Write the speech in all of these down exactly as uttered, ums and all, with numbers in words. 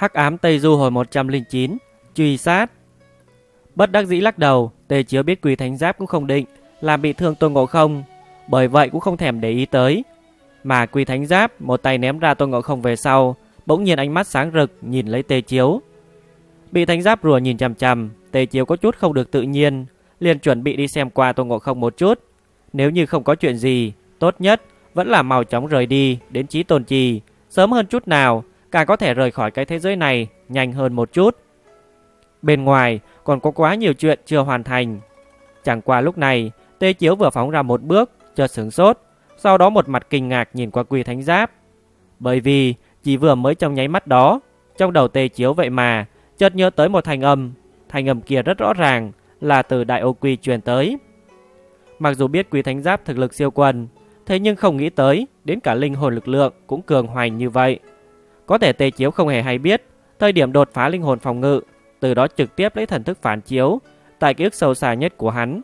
Hắc ám Tây Du hồi một trăm lẻ chín, truy sát. Bất đắc dĩ lắc đầu, Tề Chiếu biết Quỳ Thánh Giáp cũng không định làm bị thương Tôn Ngộ Không, bởi vậy cũng không thèm để ý tới. Mà Quỳ Thánh Giáp một tay ném ra Tôn Ngộ Không về sau, bỗng nhiên ánh mắt sáng rực nhìn lấy Tề Chiếu. Bị Thánh Giáp rùa nhìn chằm chằm, Tề Chiếu có chút không được tự nhiên, liền chuẩn bị đi xem qua Tôn Ngộ Không một chút. Nếu như không có chuyện gì, tốt nhất vẫn là mau chóng rời đi đến Chí Tôn Trì, sớm hơn chút nào, càng có thể rời khỏi cái thế giới này nhanh hơn một chút. Bên ngoài còn có quá nhiều chuyện chưa hoàn thành. Chẳng qua lúc này, Tề Chiếu vừa phóng ra một bước, chợt sửng sốt, sau đó một mặt kinh ngạc nhìn qua Quỳ Thánh Giáp. Bởi vì chỉ vừa mới trong nháy mắt đó, trong đầu Tề Chiếu vậy mà chợt nhớ tới một thanh âm, thanh âm kia rất rõ ràng là từ Đại Ô Quy truyền tới. Mặc dù biết Quỳ Thánh Giáp thực lực siêu quần, thế nhưng không nghĩ tới đến cả linh hồn lực lượng cũng cường hoành như vậy. Có thể Tề Chiếu không hề hay biết, thời điểm đột phá linh hồn phòng ngự, từ đó trực tiếp lấy thần thức phản chiếu tại ký ức sâu xa nhất của hắn.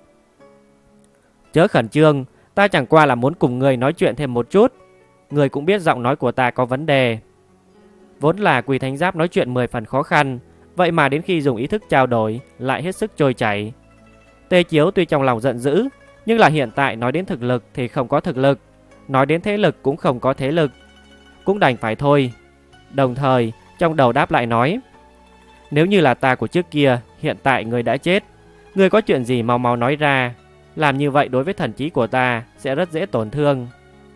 Chớ khẩn trương, ta chẳng qua là muốn cùng người nói chuyện thêm một chút. Người cũng biết giọng nói của ta có vấn đề. Vốn là Quỳ Thánh Giáp nói chuyện mười phần khó khăn, vậy mà đến khi dùng ý thức trao đổi lại hết sức trôi chảy. Tề Chiếu tuy trong lòng giận dữ, nhưng là hiện tại nói đến thực lực thì không có thực lực, nói đến thế lực cũng không có thế lực, cũng đành phải thôi. Đồng thời trong đầu đáp lại nói: nếu như là ta của trước kia, hiện tại người đã chết, người có chuyện gì mau mau nói ra, làm như vậy đối với thần trí của ta sẽ rất dễ tổn thương.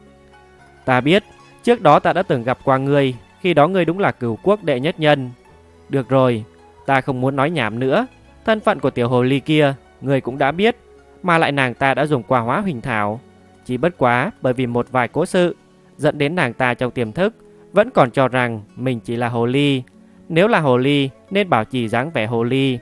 Ta biết, trước đó ta đã từng gặp qua ngươi, khi đó ngươi đúng là Cửu Quốc đệ nhất nhân. Được rồi, ta không muốn nói nhảm nữa, thân phận của tiểu hồ ly kia ngươi cũng đã biết, mà lại nàng ta đã dùng Quả Hóa Huỳnh Thảo, chỉ bất quá bởi vì một vài cố sự dẫn đến nàng ta trong tiềm thức vẫn còn cho rằng mình chỉ là hồ ly. Nếu là hồ ly nên bảo trì dáng vẻ hồ ly,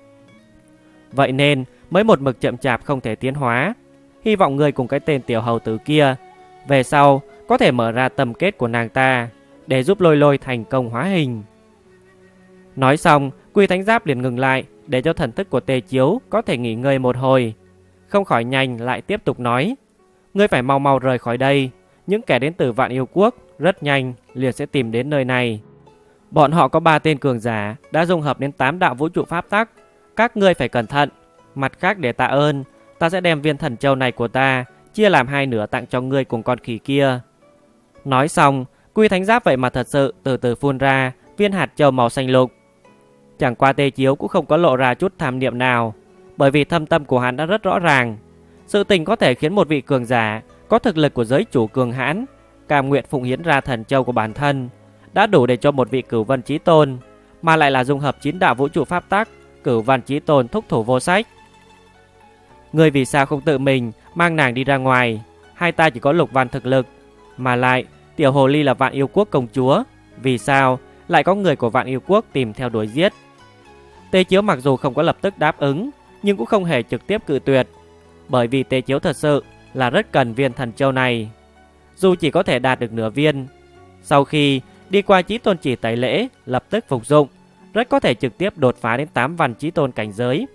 vậy nên mới một mực chậm chạp không thể tiến hóa. Hy vọng ngươi cùng cái tên tiểu hầu tử kia về sau có thể mở ra tâm kết của nàng ta, để giúp Lôi Lôi thành công hóa hình. Nói xong, Quỳ Thánh Giáp liền ngừng lại, để cho thần thức của Tề Chiếu có thể nghỉ ngơi một hồi. Không khỏi nhanh lại tiếp tục nói: ngươi phải mau mau rời khỏi đây, những kẻ đến từ Vạn Yêu Quốc rất nhanh liền sẽ tìm đến nơi này. Bọn họ có ba tên cường giả đã dung hợp đến tám đạo vũ trụ pháp tắc, các ngươi phải cẩn thận. Mặt khác để tạ ơn, ta sẽ đem viên thần châu này của ta chia làm hai nửa tặng cho ngươi cùng con khỉ kia. Nói xong, Quỳ Thánh Giáp vậy mà thật sự từ từ phun ra viên hạt châu màu xanh lục. Chẳng qua Tề Chiếu cũng không có lộ ra chút tham niệm nào, bởi vì thâm tâm của hắn đã rất rõ ràng, sự tình có thể khiến một vị cường giả có thực lực của giới chủ cường hãn cam nguyện phụng hiến ra thần châu của bản thân đã đủ để cho một vị Cửu Vân Chí Tôn, mà lại là dung hợp chín đạo vũ trụ pháp tắc, Cửu Vân Chí Tôn thúc thủ vô sách. Ngươi vì sao không tự mình mang nàng đi ra ngoài? Hai ta chỉ có lục văn thực lực, mà lại tiểu hồ ly là Vạn Yêu Quốc công chúa, vì sao lại có người của Vạn Yêu Quốc tìm theo đuổi giết? Tề Chiếu mặc dù không có lập tức đáp ứng, nhưng cũng không hề trực tiếp cự tuyệt, bởi vì Tề Chiếu thật sự là rất cần viên thần châu này. Dù chỉ có thể đạt được nửa viên, sau khi đi qua Chí Tôn chỉ tẩy lễ lập tức phục dụng, rất có thể trực tiếp đột phá đến tám văn Chí Tôn cảnh giới.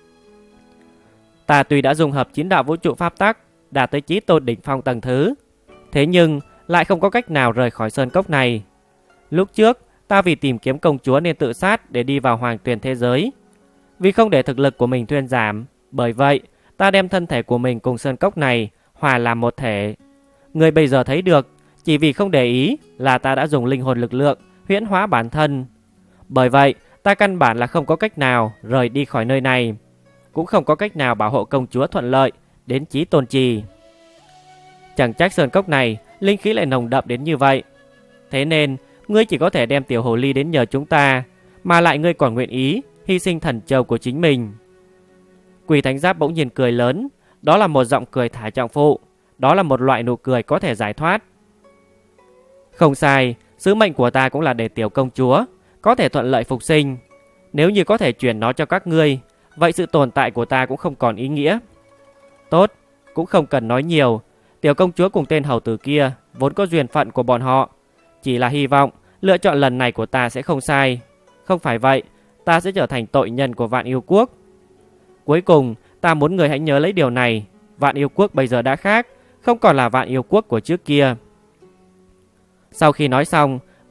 Ta tuy đã dung hợp chín đạo vũ trụ pháp tắc, đạt tới Chí Tôn đỉnh phong tầng thứ, thế nhưng lại không có cách nào rời khỏi sơn cốc này. Lúc trước ta vì tìm kiếm công chúa nên tự sát để đi vào hoàng tuyền thế giới, vì không để thực lực của mình thuyên giảm, bởi vậy ta đem thân thể của mình cùng sơn cốc này hòa làm một thể. Người bây giờ thấy được, chỉ vì không để ý là ta đã dùng linh hồn lực lượng huyễn hóa bản thân. Bởi vậy ta căn bản là không có cách nào rời đi khỏi nơi này, cũng không có cách nào bảo hộ công chúa thuận lợi đến Chí Tôn Trì. Chẳng trách sơn cốc này linh khí lại nồng đậm đến như vậy. Thế nên ngươi chỉ có thể đem tiểu hồ ly đến nhờ chúng ta, mà lại ngươi còn nguyện ý hy sinh thần châu của chính mình. Quỳ Thánh Giáp bỗng nhiên cười lớn, đó là một giọng cười thả trọng phụ, đó là một loại nụ cười có thể giải thoát. Không sai, sứ mệnh của ta cũng là để tiểu công chúa có thể thuận lợi phục sinh. Nếu như có thể chuyển nó cho các ngươi, vậy sự tồn tại của ta cũng không còn ý nghĩa. Tốt, cũng không cần nói nhiều. Tiểu công chúa cùng tên hầu tử kia vốn có duyên phận của bọn họ, chỉ là hy vọng lựa chọn lần này của ta sẽ không sai. Không phải vậy, ta sẽ trở thành tội nhân của Vạn Yêu Quốc. Cuối cùng, ta muốn người hãy nhớ lấy điều này. Vạn Yêu Quốc bây giờ đã khác, không còn là Vạn Yêu Quốc của trước kia. Sau khi nói xong,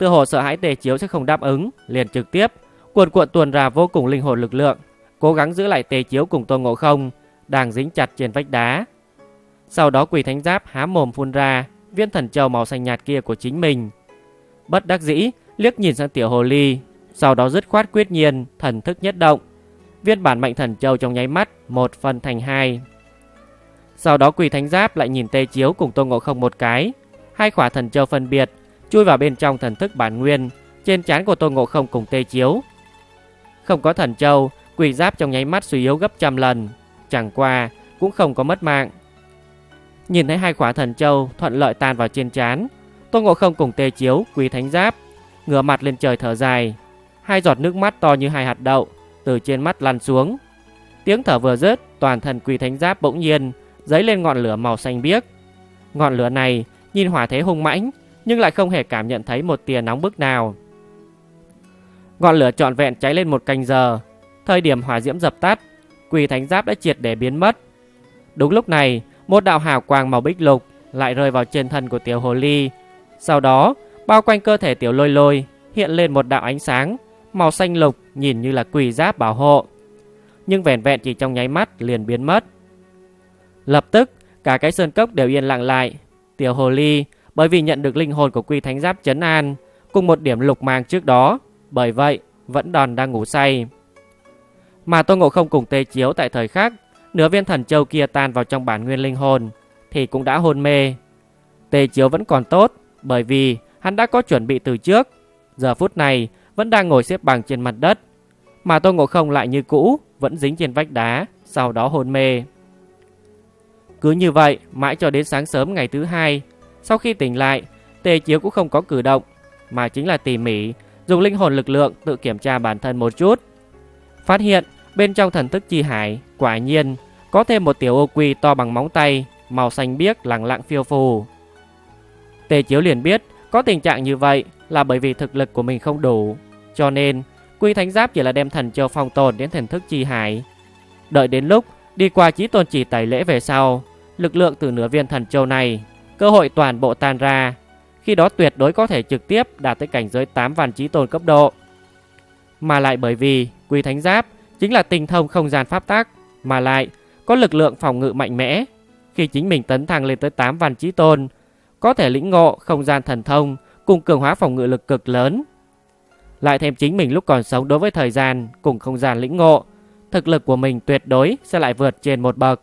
tựa hồ sợ hãi Tề Chiếu sẽ không đáp ứng, liền trực tiếp cuồn cuộn tuôn ra vô cùng linh hồn lực lượng, cố gắng giữ lại Tề Chiếu cùng Tôn Ngộ Không đang dính chặt trên vách đá. Sau đó Quỷ Thánh Giáp há mồm phun ra viên thần châu màu xanh nhạt kia của chính mình. Bất đắc dĩ liếc nhìn sang Tiểu Hồ Ly, sau đó dứt khoát quyết nhiên thần thức nhất động, viên bản mệnh thần châu trong nháy mắt một phân thành hai. Sau đó Quỷ Thánh Giáp lại nhìn Tề Chiếu cùng Tôn Ngộ Không một cái, hai khỏa thần châu phân biệt chui vào bên trong thần thức bản nguyên trên trán của Tôn Ngộ Không cùng Tề Chiếu. Không có thần châu, Quỷ Giáp trong nháy mắt suy yếu gấp trăm lần, chẳng qua cũng không có mất mạng. Nhìn thấy hai khỏa thần châu thuận lợi tan vào trên trán, Tôn Ngộ Không cùng Tề Chiếu, Quỷ Thánh Giáp ngửa mặt lên trời thở dài, hai giọt nước mắt to như hai hạt đậu từ trên mắt lăn xuống. Tiếng thở vừa dứt, toàn thân Quỷ Thánh Giáp bỗng nhiên dấy lên ngọn lửa màu xanh biếc. Ngọn lửa này nhìn hỏa thế hung mãnh, nhưng lại không hề cảm nhận thấy một tia nóng bức nào. Ngọn lửa trọn vẹn cháy lên một canh giờ. Thời điểm hỏa diễm dập tắt, Quỷ Thánh Giáp đã triệt để biến mất. Đúng lúc này, một đạo hào quang màu bích lục lại rơi vào trên thân của Tiểu Hồ Ly. Sau đó, bao quanh cơ thể Tiểu Lôi Lôi hiện lên một đạo ánh sáng màu xanh lục, nhìn như là quỷ giáp bảo hộ, nhưng vẻn vẹn chỉ trong nháy mắt liền biến mất. Lập tức, cả cái sơn cốc đều yên lặng lại. Tiểu Hồ Ly bởi vì nhận được linh hồn của Quỷ Thánh Giáp trấn an cùng một điểm lục mang trước đó, bởi vậy vẫn đòn đang ngủ say. Mà Tôn Ngộ Không cùng Tề Chiếu tại thời khắc nửa viên thần châu kia tan vào trong bản nguyên linh hồn thì cũng đã hôn mê. Tề Chiếu vẫn còn tốt, bởi vì hắn đã có chuẩn bị từ trước, giờ phút này vẫn đang ngồi xếp bằng trên mặt đất. Mà Tôn Ngộ Không lại như cũ, vẫn dính trên vách đá, sau đó hôn mê. Cứ như vậy mãi cho đến sáng sớm ngày thứ hai. Sau khi tỉnh lại, Tề Chiếu cũng không có cử động, mà chính là tỉ mỉ dùng linh hồn lực lượng tự kiểm tra bản thân một chút. Phát hiện bên trong thần thức chi hải quả nhiên có thêm một tiểu ô quy to bằng móng tay, màu xanh biếc lẳng lặng phiêu phù. Tề Chiếu liền biết có tình trạng như vậy là bởi vì thực lực của mình không đủ, cho nên Quỷ Thánh Giáp chỉ là đem thần châu phong tồn đến thần thức chi hải. Đợi đến lúc đi qua Chí Tôn Chỉ tẩy lễ về sau, lực lượng từ nửa viên thần châu này cơ hội toàn bộ tan ra, khi đó tuyệt đối có thể trực tiếp đạt tới cảnh giới tám văn chí tôn cấp độ. Mà lại bởi vì Quỷ Thánh Giáp chính là tinh thông không gian pháp tắc, mà lại có lực lượng phòng ngự mạnh mẽ, khi chính mình tấn thăng lên tới tám văn chí tôn, có thể lĩnh ngộ không gian thần thông cùng cường hóa phòng ngự lực cực lớn. Lại thêm chính mình lúc còn sống đối với thời gian cùng không gian lĩnh ngộ, thực lực của mình tuyệt đối sẽ lại vượt trên một bậc.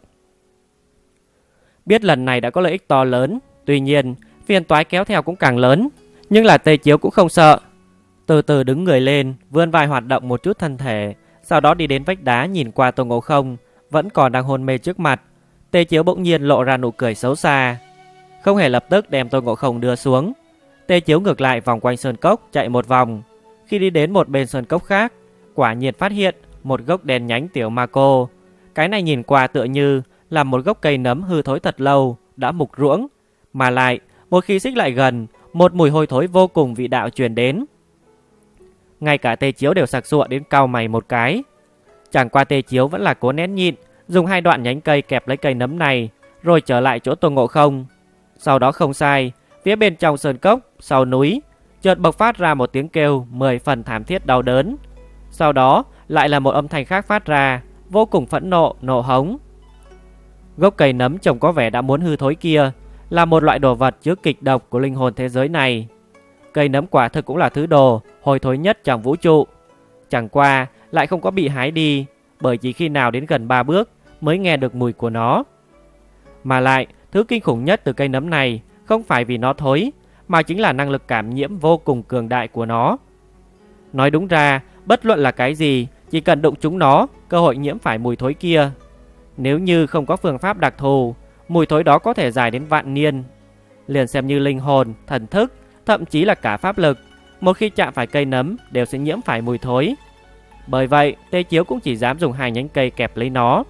Biết lần này đã có lợi ích to lớn, tuy nhiên phiền toái kéo theo cũng càng lớn, nhưng là Tề Chiếu cũng không sợ. Từ từ đứng người lên, vươn vai hoạt động một chút thân thể, sau đó đi đến vách đá nhìn qua Tôn Ngộ Không vẫn còn đang hôn mê trước mặt. Tề Chiếu bỗng nhiên lộ ra nụ cười xấu xa, không hề lập tức đem Tôn Ngộ Không đưa xuống. Tề Chiếu ngược lại vòng quanh sơn cốc chạy một vòng. Khi đi đến một bên sơn cốc khác, quả nhiên phát hiện một gốc đèn nhánh tiểu ma cô. Cái này nhìn qua tựa như là một gốc cây nấm hư thối thật lâu, đã mục ruỗng, mà lại một khi xích lại gần, một mùi hôi thối vô cùng vị đạo truyền đến. Ngay cả Tề Chiếu đều sặc sụa đến cau mày một cái. Chẳng qua Tề Chiếu vẫn là cố nén nhịn, dùng hai đoạn nhánh cây kẹp lấy cây nấm này, rồi trở lại chỗ Tôn Ngộ Không. Sau đó không sai, phía bên trong sơn cốc, sau núi, chợt bộc phát ra một tiếng kêu mười phần thảm thiết đau đớn. Sau đó lại là một âm thanh khác phát ra, vô cùng phẫn nộ, nộ hống. Gốc cây nấm trông có vẻ đã muốn hư thối kia là một loại đồ vật chứa kịch độc của linh hồn thế giới này. Cây nấm quả thực cũng là thứ đồ hôi thối nhất trong vũ trụ. Chẳng qua lại không có bị hái đi, bởi chỉ khi nào đến gần ba bước mới nghe được mùi của nó. Mà lại, thứ kinh khủng nhất từ cây nấm này không phải vì nó thối, mà chính là năng lực cảm nhiễm vô cùng cường đại của nó. Nói đúng ra, bất luận là cái gì, chỉ cần đụng chúng nó, cơ hội nhiễm phải mùi thối kia. Nếu như không có phương pháp đặc thù, mùi thối đó có thể dài đến vạn niên. Liền xem như linh hồn, thần thức, thậm chí là cả pháp lực, một khi chạm phải cây nấm đều sẽ nhiễm phải mùi thối. Bởi vậy, Tề Chiếu cũng chỉ dám dùng hai nhánh cây kẹp lấy nó.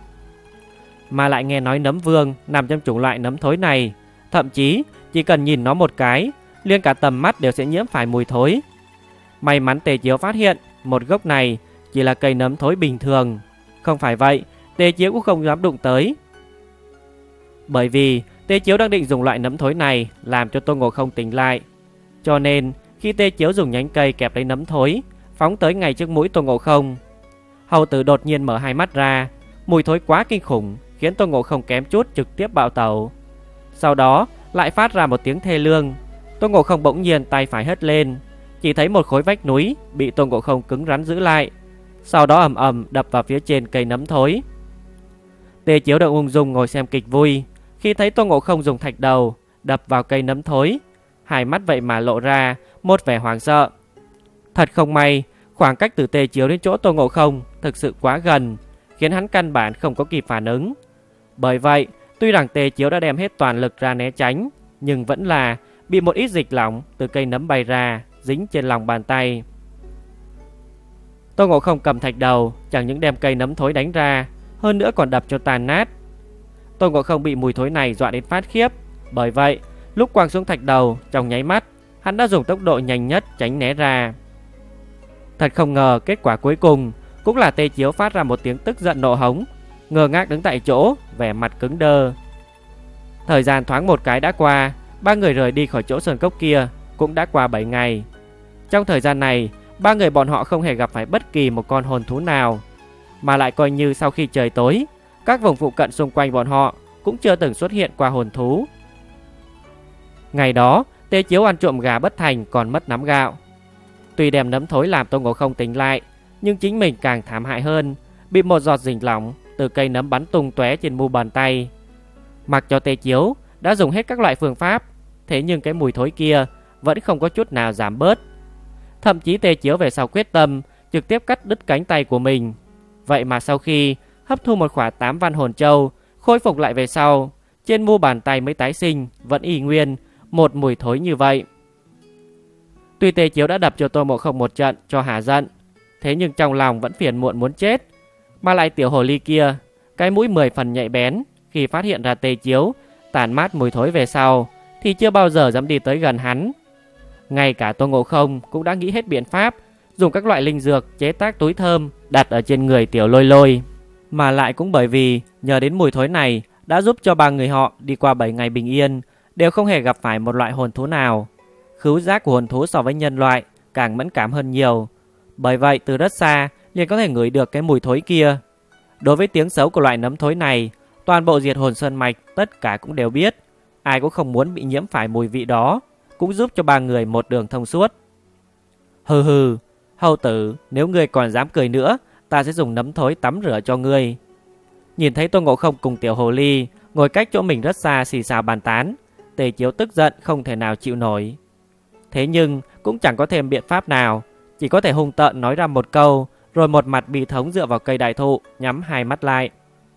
Mà lại nghe nói nấm vương nằm trong chủng loại nấm thối này, thậm chí chỉ cần nhìn nó một cái, liền cả tầm mắt đều sẽ nhiễm phải mùi thối. May mắn Tề Chiếu phát hiện một gốc này chỉ là cây nấm thối bình thường. Không phải vậy, Tề Chiếu cũng không dám đụng tới. Bởi vì Tề Chiếu đang định dùng loại nấm thối này làm cho Tôn Ngộ Không tỉnh lại. Cho nên khi Tê Chiếu dùng nhánh cây kẹp lấy nấm thối, phóng tới ngay trước mũi Tôn Ngộ Không. Hầu Tử đột nhiên mở hai mắt ra, mùi thối quá kinh khủng khiến Tôn Ngộ Không kém chút trực tiếp bạo tẩu. Sau đó lại phát ra một tiếng thê lương. Tôn Ngộ Không bỗng nhiên tay phải hất lên, chỉ thấy một khối vách núi bị Tôn Ngộ Không cứng rắn giữ lại, sau đó ầm ầm đập vào phía trên cây nấm thối. Tê Chiếu đang ung dung ngồi xem kịch vui, khi thấy Tôn Ngộ Không dùng thạch đầu đập vào cây nấm thối, hai mắt vậy mà lộ ra một vẻ hoảng sợ. Thật không may, khoảng cách từ Tê Chiếu đến chỗ Tôn Ngộ Không thực sự quá gần, khiến hắn căn bản không có kịp phản ứng. Bởi vậy, tuy rằng Tê Chiếu đã đem hết toàn lực ra né tránh, nhưng vẫn là bị một ít dịch lỏng từ cây nấm bay ra, dính trên lòng bàn tay. Tôn Ngộ Không cầm thạch đầu, chẳng những đem cây nấm thối đánh ra, hơn nữa còn đập cho tàn nát. Tôn Ngộ Không bị mùi thối này dọa đến phát khiếp, bởi vậy lúc quăng xuống thạch đầu, trong nháy mắt hắn đã dùng tốc độ nhanh nhất tránh né ra. Thật không ngờ kết quả cuối cùng cũng là Tê Chiếu phát ra một tiếng tức giận nộ hống, ngơ ngác đứng tại chỗ, vẻ mặt cứng đơ. Thời gian thoáng một cái đã qua, ba người rời đi khỏi chỗ sơn cốc kia cũng đã qua bảy ngày. Trong thời gian này, ba người bọn họ không hề gặp phải bất kỳ một con hồn thú nào, mà lại coi như sau khi trời tối, các vùng phụ cận xung quanh bọn họ cũng chưa từng xuất hiện qua hồn thú. Ngày đó, Tê Chiếu ăn trộm gà bất thành còn mất nắm gạo. Tuy đem nấm thối làm Tôn Ngộ Không tỉnh lại, nhưng chính mình càng thảm hại hơn, bị một giọt dịch lỏng từ cây nấm bắn tung tóe trên mu bàn tay. Mặc cho Tê Chiếu đã dùng hết các loại phương pháp, thế nhưng cái mùi thối kia vẫn không có chút nào giảm bớt. Thậm chí Tê Chiếu về sau quyết tâm trực tiếp cắt đứt cánh tay của mình. Vậy mà sau khi hấp thu một khỏa tám văn hồn châu, khôi phục lại về sau, trên mu bàn tay mới tái sinh vẫn y nguyên một mùi thối như vậy. Tuy Tê Chiếu đã đập cho Tôn Ngộ Không một trận cho hả giận, thế nhưng trong lòng vẫn phiền muộn muốn chết. Mà lại tiểu hồ ly kia, cái mũi mười phần nhạy bén, khi phát hiện ra Tê Chiếu tản mát mùi thối về sau thì chưa bao giờ dám đi tới gần hắn. Ngay cả Tôn Ngộ Không cũng đã nghĩ hết biện pháp, dùng các loại linh dược chế tác túi thơm đặt ở trên người tiểu lôi lôi. Mà lại cũng bởi vì nhờ đến mùi thối này đã giúp cho ba người họ đi qua bảy ngày bình yên, đều không hề gặp phải một loại hồn thú nào. Khứu giác của hồn thú so với nhân loại càng mẫn cảm hơn nhiều, bởi vậy từ rất xa liền có thể ngửi được cái mùi thối kia. Đối với tiếng xấu của loại nấm thối này, toàn bộ Diệt Hồn Sơn Mạch tất cả cũng đều biết, ai cũng không muốn bị nhiễm phải mùi vị đó, cũng giúp cho ba người một đường thông suốt. Hừ hừ, Hầu Tử, nếu ngươi còn dám cười nữa, ta sẽ dùng nấm thối tắm rửa cho ngươi. Nhìn thấy Tôn Ngộ Không cùng tiểu hồ ly ngồi cách chỗ mình rất xa xì xào bàn tán, Tê Chiếu tức giận không thể nào chịu nổi. Thế nhưng cũng chẳng có thêm biện pháp nào, chỉ có thể hung tợn nói ra một câu, rồi một mặt bi thống dựa vào cây đại thụ, nhắm hai mắt lại.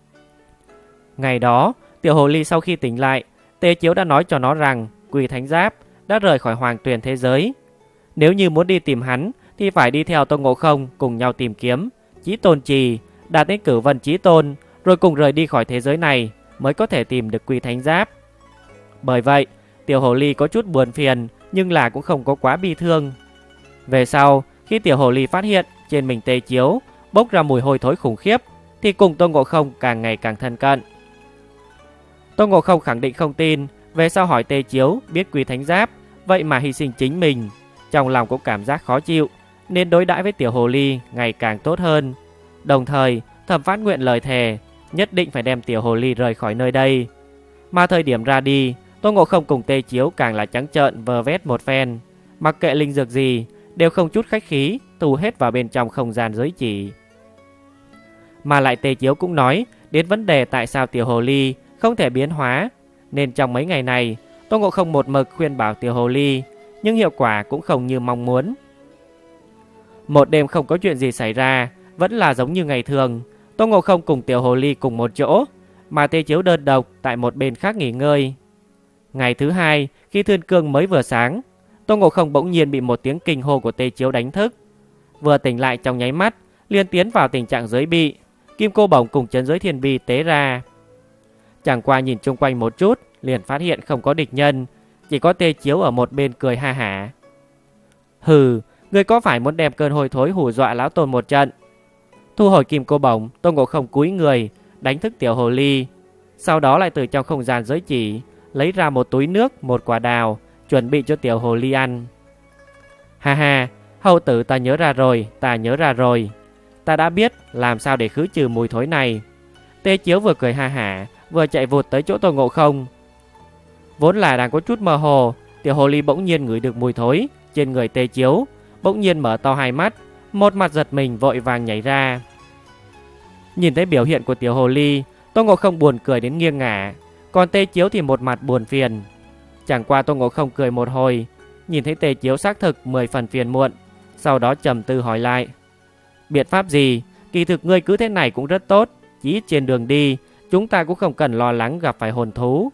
Ngày đó, tiểu hồ ly sau khi tỉnh lại, Tê Chiếu đã nói cho nó rằng Quỷ Thánh Giáp đã rời khỏi Hoàng Tuyền thế giới. Nếu như muốn đi tìm hắn thì phải đi theo Tôn Ngộ Không cùng nhau tìm kiếm Chí Tôn Trì, đạt đến Cửu Vân Chí Tôn, rồi cùng rời đi khỏi thế giới này mới có thể tìm được Quỷ Thánh Giáp. Bởi vậy, tiểu hồ ly có chút buồn phiền, nhưng là cũng không có quá bi thương. Về sau, khi tiểu hồ ly phát hiện trên mình Tê Chiếu bốc ra mùi hôi thối khủng khiếp, thì cùng Tôn Ngộ Không càng ngày càng thân cận. Tôn Ngộ Không khẳng định không tin, về sau hỏi Tê Chiếu biết Quỷ Thánh Giáp vậy mà hy sinh chính mình, trong lòng cũng cảm giác khó chịu, nên đối đãi với tiểu hồ ly ngày càng tốt hơn. Đồng thời thầm phát nguyện lời thề nhất định phải đem tiểu hồ ly rời khỏi nơi đây. Mà thời điểm ra đi, Tôn Ngộ Không cùng Tê Chiếu càng là trắng trợn vờ vét một phen, mặc kệ linh dược gì đều không chút khách khí tù hết vào bên trong không gian giới chỉ. Mà lại Tê Chiếu cũng nói đến vấn đề tại sao tiểu hồ ly không thể biến hóa, nên trong mấy ngày này Tôn Ngộ Không một mực khuyên bảo tiểu hồ ly, nhưng hiệu quả cũng không như mong muốn. Một đêm không có chuyện gì xảy ra, vẫn là giống như ngày thường. Tôn Ngộ Không cùng tiểu hồ ly cùng một chỗ, mà Tê Chiếu đơn độc tại một bên khác nghỉ ngơi. Ngày thứ hai, khi thiên cương mới vừa sáng, Tôn Ngộ Không bỗng nhiên bị một tiếng kinh hô của Tê Chiếu đánh thức. Vừa tỉnh lại trong nháy mắt, liền tiến vào tình trạng giới bị, kim cô bổng cùng chấn giới thiên bi tế ra. Chẳng qua nhìn chung quanh một chút, liền phát hiện không có địch nhân, chỉ có Tê Chiếu ở một bên cười ha hả. Hừ, ngươi có phải muốn đem cơn hôi thối hù dọa lão Tôn một trận? Thu hồi kim cô bổng, Tôn Ngộ Không cúi người đánh thức tiểu hồ ly, sau đó lại từ trong không gian giới chỉ lấy ra một túi nước, một quả đào, chuẩn bị cho tiểu hồ ly ăn. Ha ha, hầu tử, ta nhớ ra rồi, ta nhớ ra rồi. Ta đã biết làm sao để khứ trừ mùi thối này. Tê Chiếu vừa cười ha hả, vừa chạy vụt tới chỗ Tôn Ngộ Không. Vốn là đang có chút mơ hồ, tiểu hồ ly bỗng nhiên ngửi được mùi thối trên người Tê Chiếu, bỗng nhiên mở to hai mắt, một mặt giật mình vội vàng nhảy ra. Nhìn thấy biểu hiện của tiểu hồ ly, Tôn Ngộ Không buồn cười đến nghiêng ngả, còn Tê Chiếu thì một mặt buồn phiền. Chẳng qua Tôn Ngộ Không cười một hồi, nhìn thấy Tê Chiếu xác thực mười phần phiền muộn, sau đó trầm tư hỏi lại: biện pháp gì? Kỳ thực ngươi cứ thế này cũng rất tốt, chỉ ít trên đường đi chúng ta cũng không cần lo lắng gặp phải hồn thú.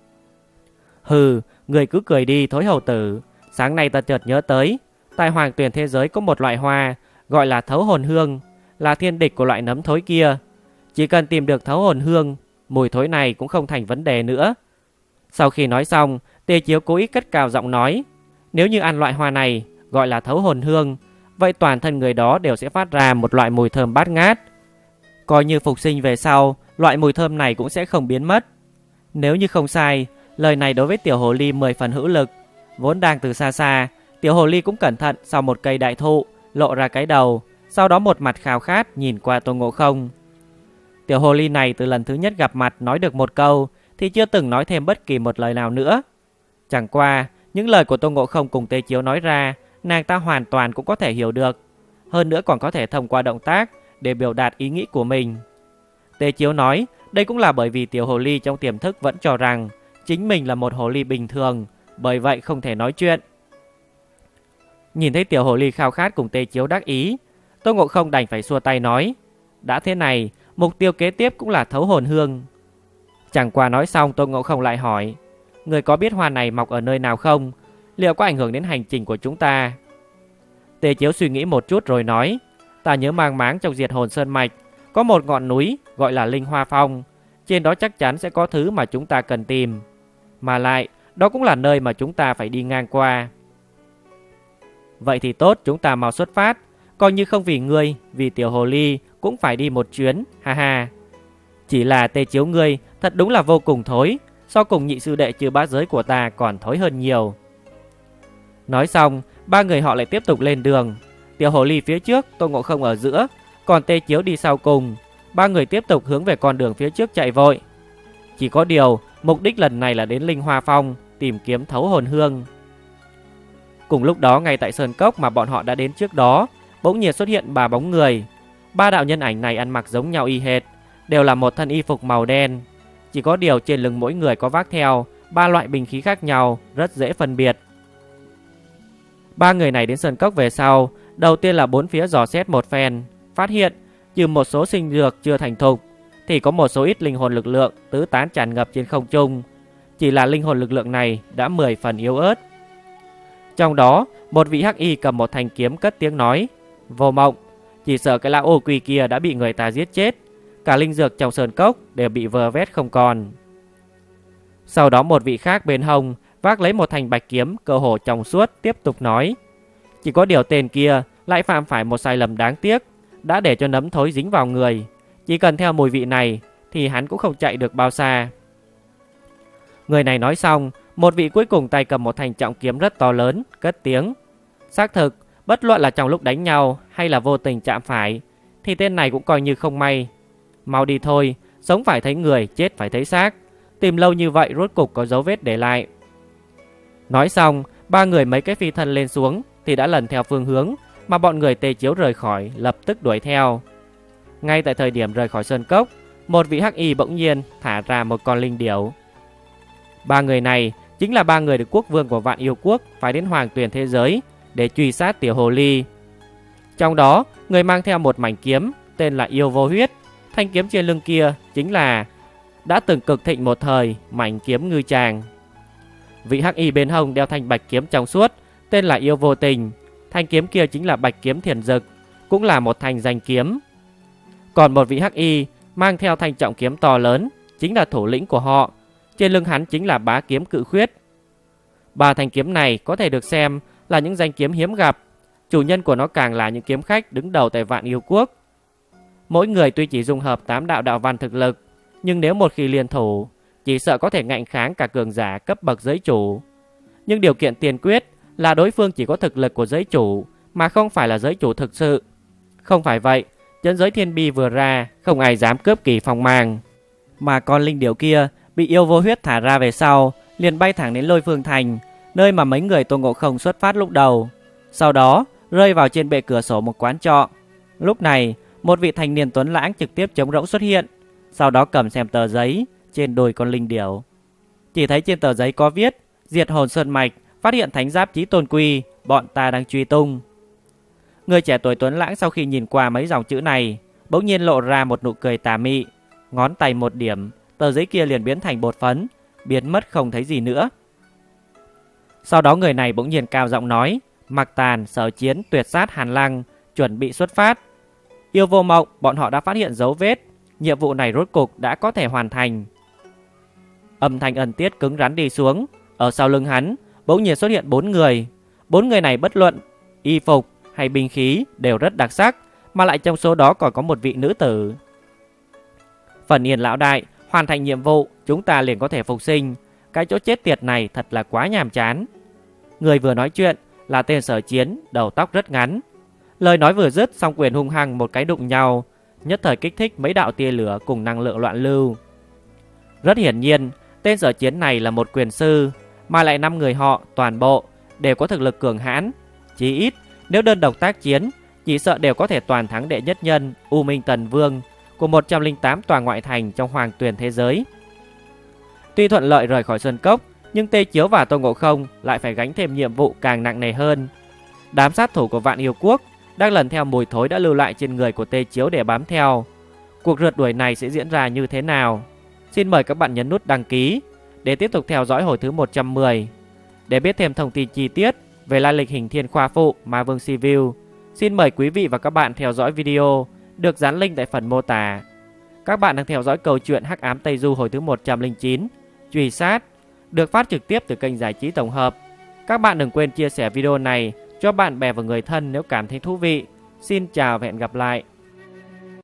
Hừ, ngươi cứ cười đi thối hầu tử. Sáng nay ta chợt nhớ tới, tại Hoàng Tuyền thế giới có một loại hoa gọi là thấu hồn hương, là thiên địch của loại nấm thối kia. Chỉ cần tìm được thấu hồn hương, mùi thối này cũng không thành vấn đề nữa. Sau khi nói xong, Tê Chiếu cố ý cất cao giọng nói: nếu như ăn loại hoa này gọi là thấu hồn hương, vậy toàn thân người đó đều sẽ phát ra một loại mùi thơm bát ngát. Coi như phục sinh về sau, loại mùi thơm này cũng sẽ không biến mất. Nếu như không sai, lời này đối với tiểu hồ ly mười phần hữu lực. Vốn đang từ xa xa, tiểu hồ ly cũng cẩn thận sau một cây đại thụ, lộ ra cái đầu, sau đó một mặt khao khát nhìn qua Tôn Ngộ Không. Tiểu hồ ly này từ lần thứ nhất gặp mặt nói được một câu thì chưa từng nói thêm bất kỳ một lời nào nữa. Chẳng qua những lời của Tôn Ngộ Không cùng Tê Chiếu nói ra, nàng ta hoàn toàn cũng có thể hiểu được, hơn nữa còn có thể thông qua động tác để biểu đạt ý nghĩ của mình. Tê Chiếu nói đây cũng là bởi vì tiểu hồ ly trong tiềm thức vẫn cho rằng chính mình là một hồ ly bình thường, bởi vậy không thể nói chuyện. Nhìn thấy tiểu hồ ly khao khát cùng Tê Chiếu đắc ý, Tôn Ngộ Không đành phải xua tay nói: đã thế này, mục tiêu kế tiếp cũng là thấu hồn hương. Chẳng qua nói xong, Tôn Ngộ Không lại hỏi: người có biết hoa này mọc ở nơi nào không? Liệu có ảnh hưởng đến hành trình của chúng ta? Tê Chiếu suy nghĩ một chút rồi nói: ta nhớ mang máng trong Diệt Hồn Sơn Mạch có một ngọn núi gọi là Linh Hoa Phong, trên đó chắc chắn sẽ có thứ mà chúng ta cần tìm, mà lại đó cũng là nơi mà chúng ta phải đi ngang qua. Vậy thì tốt, chúng ta mau xuất phát, coi như không vì ngươi, vì tiểu hồ ly cũng phải đi một chuyến, ha ha. Chỉ là Tê Chiếu ngươi thật đúng là vô cùng thối, so cùng nhị sư đệ Chư Bát Giới của ta còn thối hơn nhiều. Nói xong, ba người họ lại tiếp tục lên đường. Tiểu hồ ly phía trước, Tôn Ngộ Không ở giữa, còn Tê Chiếu đi sau cùng. Ba người tiếp tục hướng về con đường phía trước chạy vội. Chỉ có điều, mục đích lần này là đến Linh Hoa Phong tìm kiếm thấu hồn hương. Cùng lúc đó, ngay tại sơn cốc mà bọn họ đã đến trước đó, bỗng nhiên xuất hiện ba bóng người. Ba đạo nhân ảnh này ăn mặc giống nhau y hệt, đều là một thân y phục màu đen. Chỉ có điều trên lưng mỗi người có vác theo ba loại binh khí khác nhau, rất dễ phân biệt. Ba người này đến sơn cốc về sau, đầu tiên là bốn phía dò xét một phen, phát hiện trừ một số sinh dược chưa thành thục thì có một số ít linh hồn lực lượng tứ tán tràn ngập trên không trung. Chỉ là linh hồn lực lượng này đã mười phần yếu ớt. Trong đó, một vị hắc y cầm một thanh kiếm cất tiếng nói: vô Mộng, chỉ sợ cái lão ô quỷ kia đã bị người ta giết chết, cả linh dược trong sơn cốc đều bị vơ vét không còn. Sau đó một vị khác bên hông vác lấy một thanh bạch kiếm cơ hồ trong suốt tiếp tục nói: chỉ có điều tên kia lại phạm phải một sai lầm đáng tiếc, đã để cho nấm thối dính vào người. Chỉ cần theo mùi vị này thì hắn cũng không chạy được bao xa. Người này nói xong, một vị cuối cùng tay cầm một thanh trọng kiếm rất to lớn, cất tiếng: xác thực, bất luận là trong lúc đánh nhau hay là vô tình chạm phải thì tên này cũng coi như không may. Mau đi thôi, sống phải thấy người, chết phải thấy xác. Tìm lâu như vậy rốt cục có dấu vết để lại. Nói xong, ba người mấy cái phi thân lên xuống thì đã lần theo phương hướng mà bọn người Tê Chiếu rời khỏi, lập tức đuổi theo. Ngay tại thời điểm rời khỏi sơn cốc, một vị hắc y bỗng nhiên thả ra một con linh điểu. Ba người này chính là ba người được quốc vương của Vạn Yêu Quốc phái đến Hoàng Tuyền thế giới để truy sát tiểu hồ ly. Trong đó, người mang theo một mảnh kiếm tên là Yêu Vô Huyết. Thanh kiếm trên lưng kia chính là đã từng cực thịnh một thời mảnh kiếm ngư tràng. Vị hắc y bên hông đeo thanh bạch kiếm trong suốt tên là Yêu Vô Tình. Thanh kiếm kia chính là Bạch Kiếm Thiền Dực, cũng là một thanh danh kiếm. Còn một vị hắc y mang theo thanh trọng kiếm to lớn chính là thủ lĩnh của họ. Trên lưng hắn chính là Bá Kiếm Cự Khuyết. Ba thanh kiếm này có thể được xem là những danh kiếm hiếm gặp. Chủ nhân của nó càng là những kiếm khách đứng đầu tại Vạn Yêu Quốc. Mỗi người tuy chỉ dung hợp tám đạo đạo văn thực lực, nhưng nếu một khi liên thủ, chỉ sợ có thể ngạnh kháng cả cường giả cấp bậc giới chủ. Nhưng điều kiện tiên quyết là đối phương chỉ có thực lực của giới chủ mà không phải là giới chủ thực sự. Không phải vậy, chân giới thiên bi vừa ra, không ai dám cướp Kỳ Phong Mang. Mà con linh điểu kia bị yêu vô huyết thả ra về sau, liền bay thẳng đến Lôi Phương Thành, nơi mà mấy người Tôn Ngộ Không xuất phát lúc đầu. Sau đó rơi vào trên bệ cửa sổ một quán trọ. Lúc này, một vị thanh niên tuấn lãng trực tiếp trống rỗng xuất hiện, sau đó cầm xem tờ giấy trên đùi con linh điểu. Chỉ thấy trên tờ giấy có viết: diệt hồn sơn mạch, phát hiện thánh giáp chí tôn quy, bọn ta đang truy tung. Người trẻ tuổi tuấn lãng sau khi nhìn qua mấy dòng chữ này, bỗng nhiên lộ ra một nụ cười tà mị, ngón tay một điểm, tờ giấy kia liền biến thành bột phấn, biến mất không thấy gì nữa. Sau đó người này bỗng nhiên cao giọng nói: Mặc Tàn, Sở Chiến, Tuyệt Sát, Hàn Lăng chuẩn bị xuất phát. Yêu Vô Mộng, bọn họ đã phát hiện dấu vết, nhiệm vụ này rốt cục đã có thể hoàn thành. Âm thanh ẩn tiết cứng rắn đi xuống, ở sau lưng hắn bỗng nhiên xuất hiện bốn người. Bốn người này bất luận y phục hay binh khí đều rất đặc sắc, mà lại trong số đó còn có một vị nữ tử. Phần Yên lão đại, hoàn thành nhiệm vụ chúng ta liền có thể phục sinh. Cái chỗ chết tiệt này thật là quá nhàm chán. Người vừa nói chuyện là tên Sở Chiến, đầu tóc rất ngắn. Lời nói vừa dứt, song quyền hung hăng một cái đụng nhau, nhất thời kích thích mấy đạo tia lửa cùng năng lượng loạn lưu. Rất hiển nhiên, tên Sở Chiến này là một quyền sư, mà lại năm người họ toàn bộ đều có thực lực cường hãn. Chí ít nếu đơn độc tác chiến, chỉ sợ đều có thể toàn thắng đệ nhất nhân U Minh Tần Vương của một trăm lẻ tám tòa ngoại thành trong hoàng tuyển thế giới. Tuy thuận lợi rời khỏi sơn cốc, nhưng Tê Chiếu và Tôn Ngộ Không lại phải gánh thêm nhiệm vụ càng nặng nề hơn. Đám sát thủ của Vạn Yêu Quốc đang lần theo mùi thối đã lưu lại trên người của Tê Chiếu để bám theo. Cuộc rượt đuổi này sẽ diễn ra như thế nào? Xin mời các bạn nhấn nút đăng ký để tiếp tục theo dõi hồi thứ một trăm mười. Để biết thêm thông tin chi tiết về lai lịch Hình Thiên Khoa Phụ Ma Vương Sivu, xin mời quý vị và các bạn theo dõi video được dán link tại phần mô tả. Các bạn đang theo dõi câu chuyện Hắc Ám Tây Du hồi thứ một trăm lẻ chín, Truy Sát, được phát trực tiếp từ kênh giải trí tổng hợp. Các bạn đừng quên chia sẻ video này cho bạn bè và người thân nếu cảm thấy thú vị. Xin chào và hẹn gặp lại.